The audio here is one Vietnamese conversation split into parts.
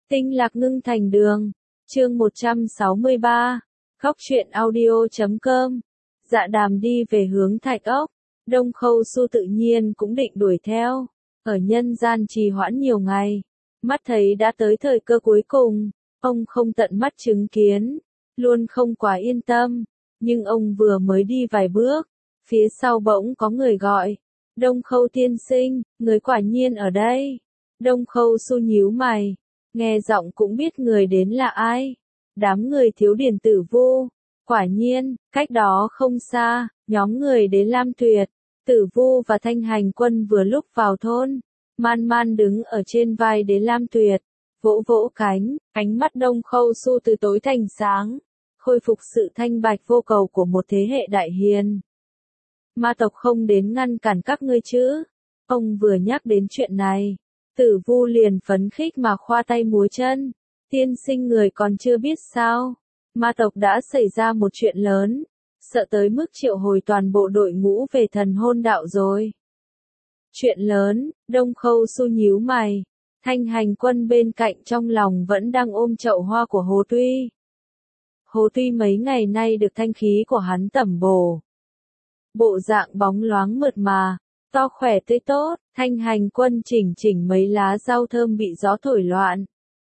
Tinh lạc ngưng thành đường. Chương 163. Khóc truyện audio.com. Dạ Đàm đi về hướng Thạch Ốc. Đông Khâu Su tự nhiên cũng định đuổi theo. Ở nhân gian trì hoãn nhiều ngày. Mắt thấy đã tới thời cơ cuối cùng. Ông không tận mắt chứng kiến. Luôn không quá yên tâm. Nhưng ông vừa mới đi vài bước. Phía sau bỗng có người gọi. Đông Khâu tiên sinh, người quả nhiên ở đây. Đông Khâu Su nhíu mày. Nghe giọng cũng biết người đến là ai. Đám người Thiếu Điền Tử Vu. Quả nhiên, cách đó không xa, nhóm người đến Lam Tuyệt, Tử Vu và Thanh Hành Quân vừa lúc vào thôn. Man Man đứng ở trên vai Đế Lam Tuyệt, vỗ vỗ cánh, ánh mắt Đông Khâu Su từ tối thành sáng, khôi phục sự thanh bạch vô cầu của một thế hệ đại hiền. Ma tộc không đến ngăn cản các ngươi chứ? Ông vừa nhắc đến chuyện này, Tử Vu liền phấn khích mà khoa tay múa chân. Tiên sinh người còn chưa biết sao? Ma tộc đã xảy ra một chuyện lớn, sợ tới mức triệu hồi toàn bộ đội ngũ về Thần Hôn Đạo rồi. Chuyện lớn, Đông Khâu Su nhíu mày. Thanh Hành Quân bên cạnh trong lòng vẫn đang ôm chậu hoa của Hồ Tuy. Hồ Tuy mấy ngày nay được thanh khí của hắn tẩm bổ. Bộ dạng bóng loáng mượt mà, to khỏe tươi tốt. Thanh Hành Quân chỉnh chỉnh mấy lá rau thơm bị gió thổi loạn.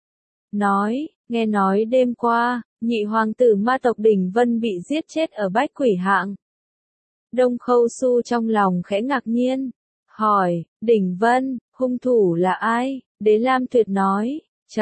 Nghe nói đêm qua, nhị hoàng tử ma tộc Đỉnh Vân bị giết chết ở Bách Quỷ Hạng. Đông Khâu Su trong lòng khẽ ngạc nhiên, hỏi, Đỉnh Vân, hung thủ là ai? Đế Lam Tuyệt nói,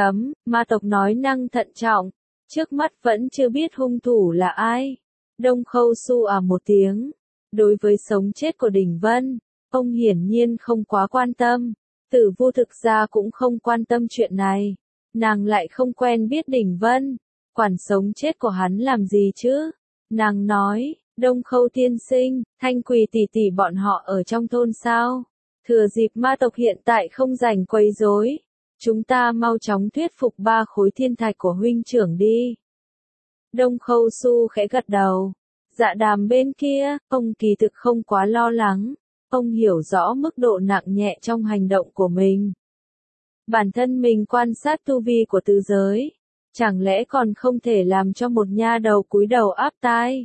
ma tộc nói năng thận trọng, trước mắt vẫn chưa biết hung thủ là ai. Đông Khâu Su một tiếng, đối với sống chết của Đỉnh Vân, ông hiển nhiên không quá quan tâm. Tử Vu thực ra cũng không quan tâm chuyện này. Nàng lại không quen biết Đỉnh Vân, quản sống chết của hắn làm gì chứ? Nàng nói, Đông Khâu tiên sinh, Thanh Quỳ tỷ tỷ bọn họ ở trong thôn sao? Thừa dịp ma tộc hiện tại không rảnh quấy rối, chúng ta mau chóng thuyết phục 3 khối thiên thạch của huynh trưởng đi. Đông Khâu Su khẽ gật đầu. Dạ Đàm bên kia, ông kỳ thực không quá lo lắng. Ông hiểu rõ mức độ nặng nhẹ trong hành động của mình. Bản thân mình quan sát tu vi của tứ giới, chẳng lẽ còn không thể làm cho một nha đầu cúi đầu áp tai?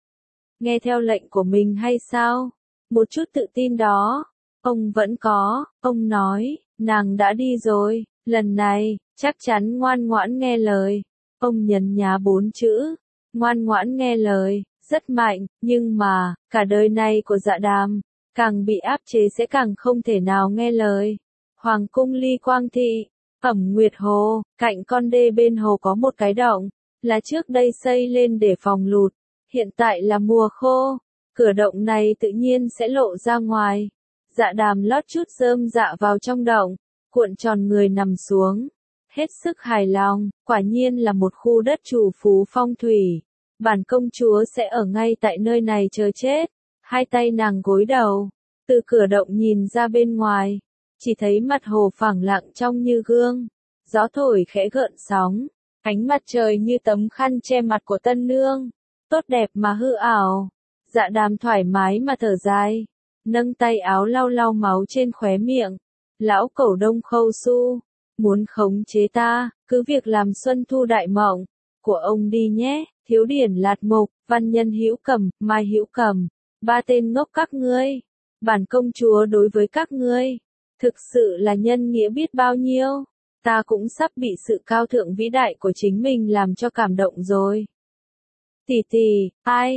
Nghe theo lệnh của mình hay sao? Một chút tự tin đó, ông vẫn có. Ông nói, nàng đã đi rồi, lần này, chắc chắn ngoan ngoãn nghe lời. Ông nhấn nhá 4 chữ, ngoan ngoãn nghe lời, rất mạnh, nhưng mà, cả đời này của Dạ Đàm, càng bị áp chế sẽ càng không thể nào nghe lời. Hoàng cung Ly Quang Thị, Ẩm Nguyệt Hồ, cạnh con đê bên hồ có một cái động, là trước đây xây lên để phòng lụt, hiện tại là mùa khô, cửa động này tự nhiên sẽ lộ ra ngoài. Dạ Đàm lót chút rơm dạ vào trong động, cuộn tròn người nằm xuống, hết sức hài lòng, quả nhiên là một khu đất chủ phú phong thủy. Bản công chúa sẽ ở ngay tại nơi này chờ chết. Hai tay nàng gối đầu, từ cửa động nhìn ra bên ngoài. Chỉ thấy mặt hồ phẳng lặng trong như gương, gió thổi khẽ gợn sóng, ánh mặt trời như tấm khăn che mặt của tân nương, tốt đẹp mà hư ảo. Dạ Đàm thoải mái mà thở dài, nâng tay áo lau lau máu trên khóe miệng. Lão cẩu Đông Khâu Su, muốn khống chế ta, cứ việc làm Xuân Thu Đại Mộng của ông đi nhé. Thiếu Điển Lạt Mục, Văn Nhân Hữu Cầm, Mai Hữu Cầm, 3 tên ngốc các ngươi. Bản công chúa đối với các ngươi, thực sự là nhân nghĩa biết bao nhiêu. Ta cũng sắp bị sự cao thượng vĩ đại của chính mình làm cho cảm động rồi. Tỷ tỷ,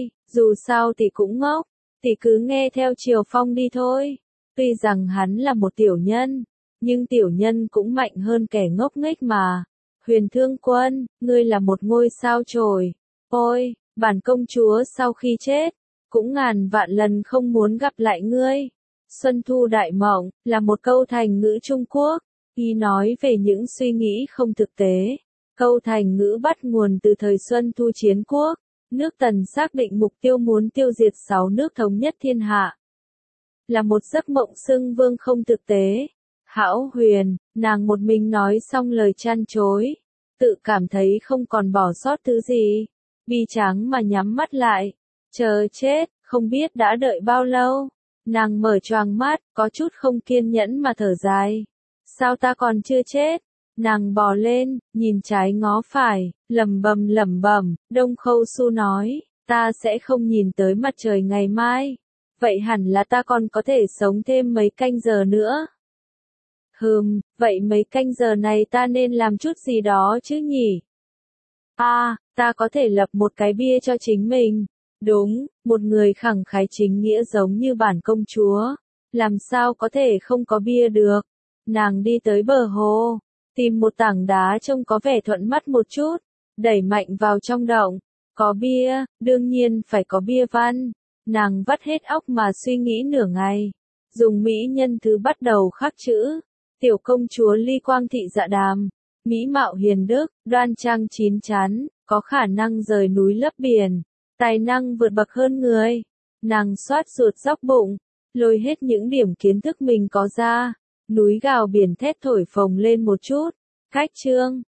dù sao tỷ cũng ngốc, tỷ cứ nghe theo Triều Phong đi thôi. Tuy rằng hắn là một tiểu nhân, nhưng tiểu nhân cũng mạnh hơn kẻ ngốc nghếch mà. Huyền Thương Quân, ngươi là một ngôi sao chổi. Ôi, bản công chúa sau khi chết, cũng ngàn vạn lần không muốn gặp lại ngươi. Xuân Thu Đại Mộng, là một câu thành ngữ Trung Quốc, y nói về những suy nghĩ không thực tế. Câu thành ngữ bắt nguồn từ thời Xuân Thu Chiến Quốc, nước Tần xác định mục tiêu muốn tiêu diệt 6 nước thống nhất thiên hạ. Là một giấc mộng xưng vương không thực tế. Hão Huyền, nàng một mình nói xong lời chăn chối, tự cảm thấy không còn bỏ sót thứ gì, bi tráng mà nhắm mắt lại, chờ chết, không biết đã đợi bao lâu. Nàng mở choàng mắt, có chút không kiên nhẫn mà thở dài. Sao ta còn chưa chết? Nàng bò lên, nhìn trái ngó phải, lẩm bẩm, Đông Khâu Su nói, ta sẽ không nhìn tới mặt trời ngày mai. Vậy hẳn là ta còn có thể sống thêm mấy canh giờ nữa. Vậy mấy canh giờ này ta nên làm chút gì đó chứ nhỉ? Ta có thể lập một cái bia cho chính mình. Đúng, một người khẳng khái chính nghĩa giống như bản công chúa. Làm sao có thể không có bia được? Nàng đi tới bờ hồ, tìm một tảng đá trông có vẻ thuận mắt một chút, đẩy mạnh vào trong động. Có bia, đương nhiên phải có bia văn. Nàng vắt hết óc mà suy nghĩ nửa ngày. Dùng mỹ nhân thứ bắt đầu khắc chữ. Tiểu công chúa Ly Quang Thị Dạ Đàm. Mỹ mạo hiền đức, đoan trang chín chắn, có khả năng rời núi lấp biển. Tài năng vượt bậc hơn người. Nàng xoát ruột dóc bụng, lôi hết những điểm kiến thức mình có ra. Núi gào biển thét thổi phồng lên một chút. Cách chương